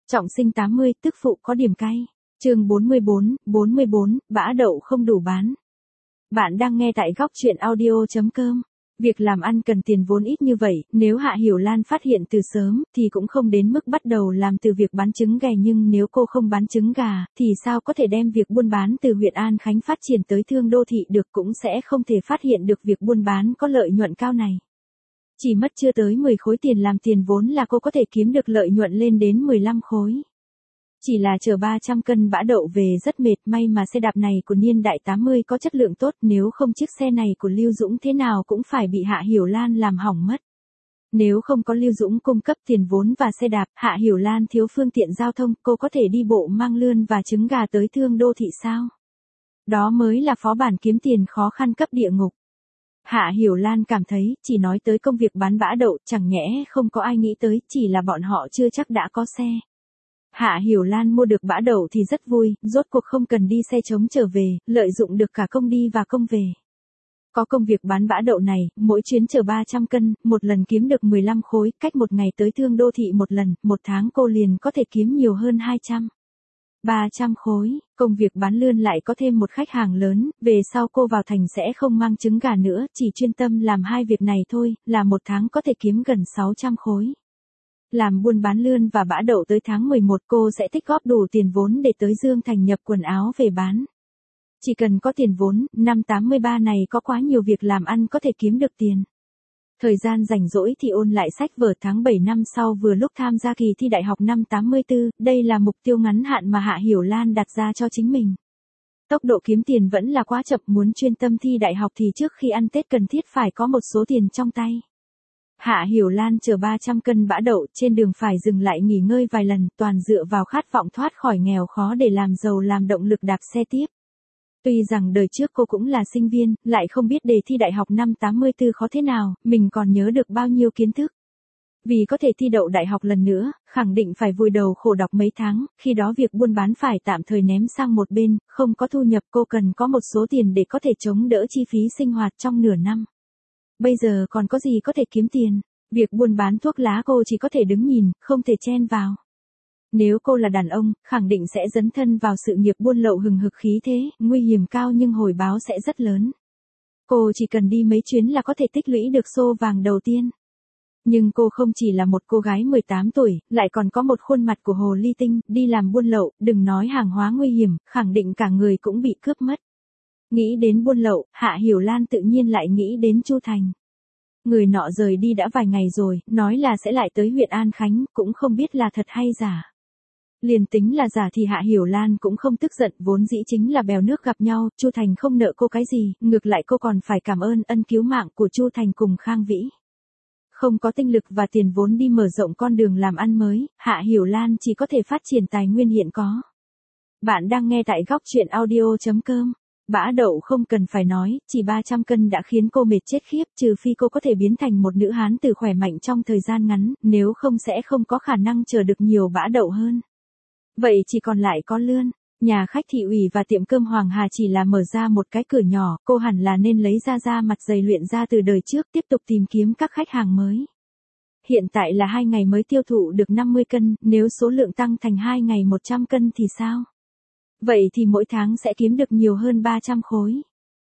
Trọng sinh 80, tức phụ có điểm cay. Chương 44, bã đậu không đủ bán. Bạn đang nghe tại góc truyện audio.com. Việc làm ăn cần tiền vốn ít như vậy, nếu Hạ Hiểu Lan phát hiện từ sớm, thì cũng không đến mức bắt đầu làm từ việc bán trứng gà, nhưng nếu cô không bán trứng gà, thì sao có thể đem việc buôn bán từ huyện An Khánh phát triển tới Thương Đô Thị được, cũng sẽ không thể phát hiện được việc buôn bán có lợi nhuận cao này. Chỉ mất chưa tới 10 khối tiền làm tiền vốn là cô có thể kiếm được lợi nhuận lên đến 15 khối. Chỉ là chở 300 cân bã đậu về rất mệt, may mà xe đạp này của niên đại 80 có chất lượng tốt, nếu không chiếc xe này của Lưu Dũng thế nào cũng phải bị Hạ Hiểu Lan làm hỏng mất. Nếu không có Lưu Dũng cung cấp tiền vốn và xe đạp, Hạ Hiểu Lan thiếu phương tiện giao thông, cô có thể đi bộ mang lươn và trứng gà tới Thương Đô Thị sao? Đó mới là phó bản kiếm tiền khó khăn cấp địa ngục. Hạ Hiểu Lan cảm thấy, chỉ nói tới công việc bán bã đậu, chẳng nhẽ không có ai nghĩ tới, chỉ là bọn họ chưa chắc đã có xe. Hạ Hiểu Lan mua được bã đậu thì rất vui, rốt cuộc không cần đi xe trống trở về, lợi dụng được cả công đi và công về. Có công việc bán bã đậu này, mỗi chuyến chở 300 cân, một lần kiếm được 15 khối, cách một ngày tới Thương Đô Thị một lần, một tháng cô liền có thể kiếm nhiều hơn 300 khối, công việc bán lươn lại có thêm một khách hàng lớn, về sau cô vào thành sẽ không mang trứng gà nữa, chỉ chuyên tâm làm hai việc này thôi, là một tháng có thể kiếm gần 600 khối. Làm buôn bán lươn và bã đậu tới tháng 11 cô sẽ tích góp đủ tiền vốn để tới Dương Thành nhập quần áo về bán. Chỉ cần có tiền vốn, năm 83 này có quá nhiều việc làm ăn có thể kiếm được tiền. Thời gian rảnh rỗi thì ôn lại sách vở, tháng 7 năm sau vừa lúc tham gia kỳ thi đại học năm 84, đây là mục tiêu ngắn hạn mà Hạ Hiểu Lan đặt ra cho chính mình. Tốc độ kiếm tiền vẫn là quá chậm, muốn chuyên tâm thi đại học thì trước khi ăn Tết cần thiết phải có một số tiền trong tay. Hạ Hiểu Lan chở 300 cân bã đậu, trên đường phải dừng lại nghỉ ngơi vài lần, toàn dựa vào khát vọng thoát khỏi nghèo khó để làm giàu làm động lực đạp xe tiếp. Tuy rằng đời trước cô cũng là sinh viên, lại không biết đề thi đại học năm 84 khó thế nào, mình còn nhớ được bao nhiêu kiến thức. Vì có thể thi đậu đại học lần nữa, khẳng định phải vùi đầu khổ đọc mấy tháng, khi đó việc buôn bán phải tạm thời ném sang một bên, không có thu nhập, cô cần có một số tiền để có thể chống đỡ chi phí sinh hoạt trong nửa năm. Bây giờ còn có gì có thể kiếm tiền, việc buôn bán thuốc lá cô chỉ có thể đứng nhìn, không thể chen vào. Nếu cô là đàn ông, khẳng định sẽ dấn thân vào sự nghiệp buôn lậu hừng hực khí thế, nguy hiểm cao nhưng hồi báo sẽ rất lớn. Cô chỉ cần đi mấy chuyến là có thể tích lũy được xô vàng đầu tiên. Nhưng cô không chỉ là một cô gái 18 tuổi, lại còn có một khuôn mặt của hồ ly tinh, đi làm buôn lậu, đừng nói hàng hóa nguy hiểm, khẳng định cả người cũng bị cướp mất. Nghĩ đến buôn lậu, Hạ Hiểu Lan tự nhiên lại nghĩ đến Chu Thành. Người nọ rời đi đã vài ngày rồi, nói là sẽ lại tới huyện An Khánh, cũng không biết là thật hay giả. Liền tính là giả thì Hạ Hiểu Lan cũng không tức giận, vốn dĩ chính là bèo nước gặp nhau, Chu Thành không nợ cô cái gì, ngược lại cô còn phải cảm ơn ân cứu mạng của Chu Thành cùng Khang Vĩ. Không có tinh lực và tiền vốn đi mở rộng con đường làm ăn mới, Hạ Hiểu Lan chỉ có thể phát triển tài nguyên hiện có. Bạn đang nghe tại góc truyện audio.com. Bã đậu không cần phải nói, chỉ 300 cân đã khiến cô mệt chết khiếp, trừ phi cô có thể biến thành một nữ hán tử khỏe mạnh trong thời gian ngắn, nếu không sẽ không có khả năng chờ được nhiều bã đậu hơn. Vậy chỉ còn lại có lươn. Nhà khách thị ủy và tiệm cơm Hoàng Hà chỉ là mở ra một cái cửa nhỏ, cô hẳn là nên lấy ra mặt dày luyện ra từ đời trước, tiếp tục tìm kiếm các khách hàng mới. Hiện tại là 2 ngày mới tiêu thụ được 50 cân, nếu số lượng tăng thành 2 ngày 100 cân thì sao? Vậy thì mỗi tháng sẽ kiếm được nhiều hơn 300 khối.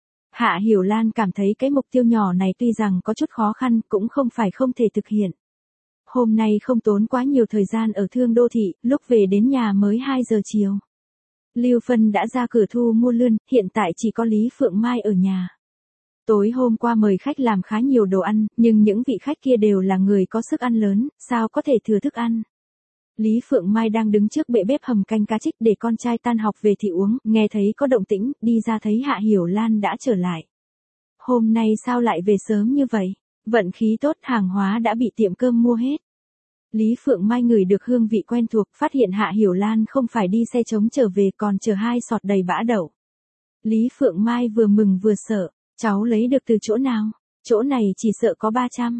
Hạ Hiểu Lan cảm thấy cái mục tiêu nhỏ này tuy rằng có chút khó khăn, cũng không phải không thể thực hiện. Hôm nay không tốn quá nhiều thời gian ở Thương Đô Thị, lúc về đến nhà mới 2 giờ chiều. Lưu Phân đã ra cửa thu mua lươn, hiện tại chỉ có Lý Phượng Mai ở nhà. Tối hôm qua mời khách làm khá nhiều đồ ăn, nhưng những vị khách kia đều là người có sức ăn lớn, sao có thể thừa thức ăn. Lý Phượng Mai đang đứng trước bệ bếp hầm canh cá trích để con trai tan học về thì uống, nghe thấy có động tĩnh, đi ra thấy Hạ Hiểu Lan đã trở lại. Hôm nay sao lại về sớm như vậy? Vận khí tốt, hàng hóa đã bị tiệm cơm mua hết. Lý Phượng Mai ngửi được hương vị quen thuộc, phát hiện Hạ Hiểu Lan không phải đi xe trống trở về còn chở 2 sọt đầy bã đậu. Lý Phượng Mai vừa mừng vừa sợ, cháu lấy được từ chỗ nào? Chỗ này chỉ sợ có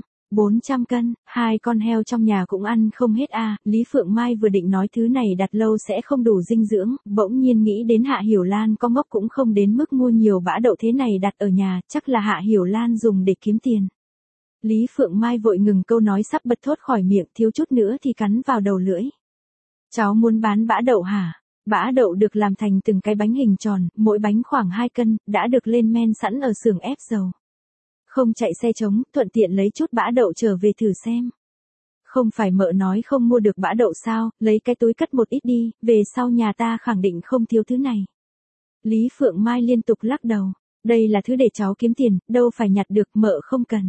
400 cân, 2 con heo trong nhà cũng ăn không hết à. Lý Phượng Mai vừa định nói thứ này đặt lâu sẽ không đủ dinh dưỡng, bỗng nhiên nghĩ đến Hạ Hiểu Lan có ngốc cũng không đến mức mua nhiều bã đậu thế này đặt ở nhà, chắc là Hạ Hiểu Lan dùng để kiếm tiền. Lý Phượng Mai vội ngừng câu nói sắp bật thốt khỏi miệng, thiếu chút nữa thì cắn vào đầu lưỡi. Cháu muốn bán bã đậu hả? Bã đậu được làm thành từng cái bánh hình tròn, mỗi bánh khoảng 2 cân, đã được lên men sẵn ở xưởng ép dầu. Không chạy xe trống, thuận tiện lấy chút bã đậu trở về thử xem. Không phải mợ nói không mua được bã đậu sao, lấy cái túi cất một ít đi, về sau nhà ta khẳng định không thiếu thứ này. Lý Phượng Mai liên tục lắc đầu. Đây là thứ để cháu kiếm tiền, đâu phải nhặt được, mợ không cần.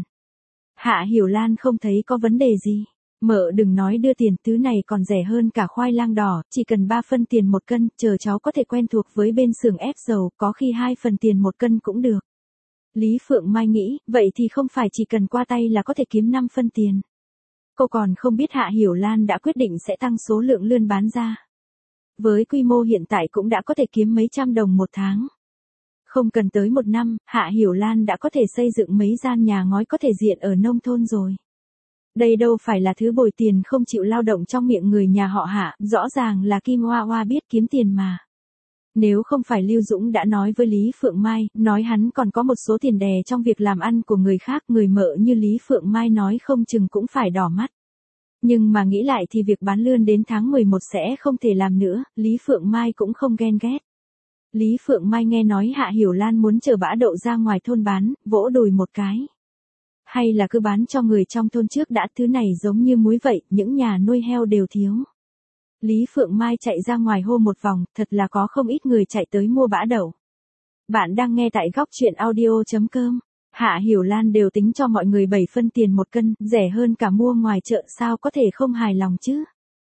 Hạ Hiểu Lan không thấy có vấn đề gì. Mợ đừng nói đưa tiền, thứ này còn rẻ hơn cả khoai lang đỏ, chỉ cần 3 phân tiền 1 cân, chờ cháu có thể quen thuộc với bên xưởng ép dầu, có khi 2 phần tiền 1 cân cũng được. Lý Phượng Mai nghĩ, vậy thì không phải chỉ cần qua tay là có thể kiếm 5 phân tiền. Cô còn không biết Hạ Hiểu Lan đã quyết định sẽ tăng số lượng lươn bán ra. Với quy mô hiện tại cũng đã có thể kiếm mấy trăm đồng một tháng. Không cần tới 1 năm, Hạ Hiểu Lan đã có thể xây dựng mấy gian nhà ngói có thể diện ở nông thôn rồi. Đây đâu phải là thứ bồi tiền không chịu lao động trong miệng người nhà họ Hạ, rõ ràng là Kim Hoa Hoa biết kiếm tiền mà. Nếu không phải Lưu Dũng đã nói với Lý Phượng Mai, nói hắn còn có một số tiền đè trong việc làm ăn của người khác, người mợ như Lý Phượng Mai nói không chừng cũng phải đỏ mắt. Nhưng mà nghĩ lại thì việc bán lươn đến tháng 11 sẽ không thể làm nữa, Lý Phượng Mai cũng không ghen ghét. Lý Phượng Mai nghe nói Hạ Hiểu Lan muốn chở bã đậu ra ngoài thôn bán, vỗ đùi một cái. Hay là cứ bán cho người trong thôn trước đã, thứ này giống như muối vậy, những nhà nuôi heo đều thiếu. Lý Phượng Mai chạy ra ngoài hô một vòng, thật là có không ít người chạy tới mua bã đậu. Bạn đang nghe tại góc truyện audio.com. Hạ Hiểu Lan đều tính cho mọi người 7 phân tiền 1 cân, rẻ hơn cả mua ngoài chợ, sao có thể không hài lòng chứ.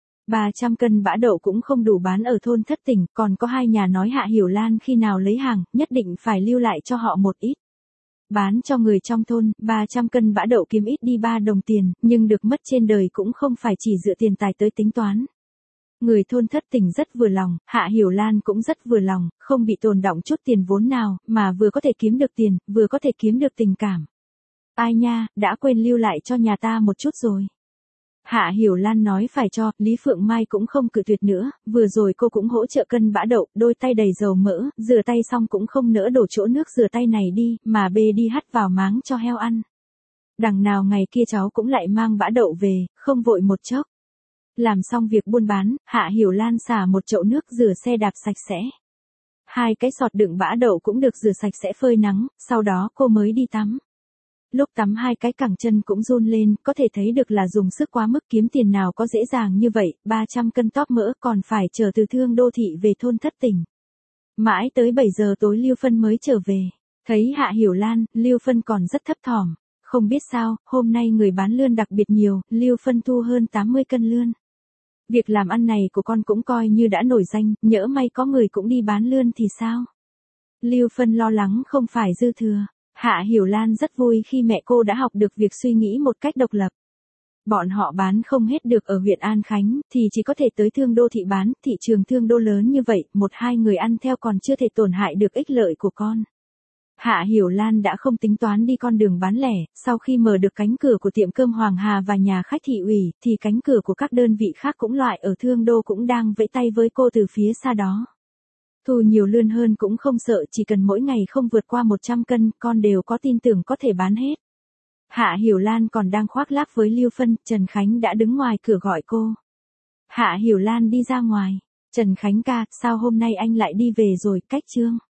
300 cân bã đậu cũng không đủ bán ở thôn Thất Tỉnh, còn có 2 nhà nói Hạ Hiểu Lan khi nào lấy hàng, nhất định phải lưu lại cho họ một ít. Bán cho người trong thôn, 300 cân bã đậu kiếm ít đi 3 đồng tiền, nhưng được mất trên đời cũng không phải chỉ dựa tiền tài tới tính toán. Người thôn Thất Tỉnh rất vừa lòng, Hạ Hiểu Lan cũng rất vừa lòng, không bị tồn đọng chút tiền vốn nào, mà vừa có thể kiếm được tiền, vừa có thể kiếm được tình cảm. Ai nha, đã quên lưu lại cho nhà ta một chút rồi. Hạ Hiểu Lan nói phải cho, Lý Phượng Mai cũng không cự tuyệt nữa, vừa rồi cô cũng hỗ trợ cân bã đậu, đôi tay đầy dầu mỡ, rửa tay xong cũng không nỡ đổ chỗ nước rửa tay này đi, mà bê đi hắt vào máng cho heo ăn. Đằng nào ngày kia cháu cũng lại mang bã đậu về, không vội một chốc. Làm xong việc buôn bán, Hạ Hiểu Lan xả một chậu nước rửa xe đạp sạch sẽ. 2 cái sọt đựng bã đậu cũng được rửa sạch sẽ phơi nắng, sau đó cô mới đi tắm. Lúc tắm 2 cái cẳng chân cũng run lên, có thể thấy được là dùng sức quá mức, kiếm tiền nào có dễ dàng như vậy, 300 cân tóp mỡ còn phải chờ từ Thương Đô Thị về thôn Thất Tỉnh. Mãi tới 7 giờ tối Lưu Phân mới trở về. Thấy Hạ Hiểu Lan, Lưu Phân còn rất thấp thỏm. Không biết sao, hôm nay người bán lươn đặc biệt nhiều, Lưu Phân thu hơn 80 cân lươn. Việc làm ăn này của con cũng coi như đã nổi danh, nhỡ may có người cũng đi bán lươn thì sao? Lưu Phân lo lắng không phải dư thừa. Hạ Hiểu Lan rất vui khi mẹ cô đã học được việc suy nghĩ một cách độc lập. Bọn họ bán không hết được ở huyện An Khánh, thì chỉ có thể tới Thương Đô Thị bán, thị trường Thương Đô lớn như vậy, 1-2 người ăn theo còn chưa thể tổn hại được ích lợi của con. Hạ Hiểu Lan đã không tính toán đi con đường bán lẻ, sau khi mở được cánh cửa của tiệm cơm Hoàng Hà và nhà khách thị ủy, thì cánh cửa của các đơn vị khác cũng loại ở Thương Đô cũng đang vẫy tay với cô từ phía xa đó. Thu nhiều lươn hơn cũng không sợ, chỉ cần mỗi ngày không vượt qua 100 cân, con đều có tin tưởng có thể bán hết. Hạ Hiểu Lan còn đang khoác lác với Lưu Phân, Trần Khánh đã đứng ngoài cửa gọi cô. Hạ Hiểu Lan đi ra ngoài. Trần Khánh ca, sao hôm nay anh lại đi về rồi, cách Trương?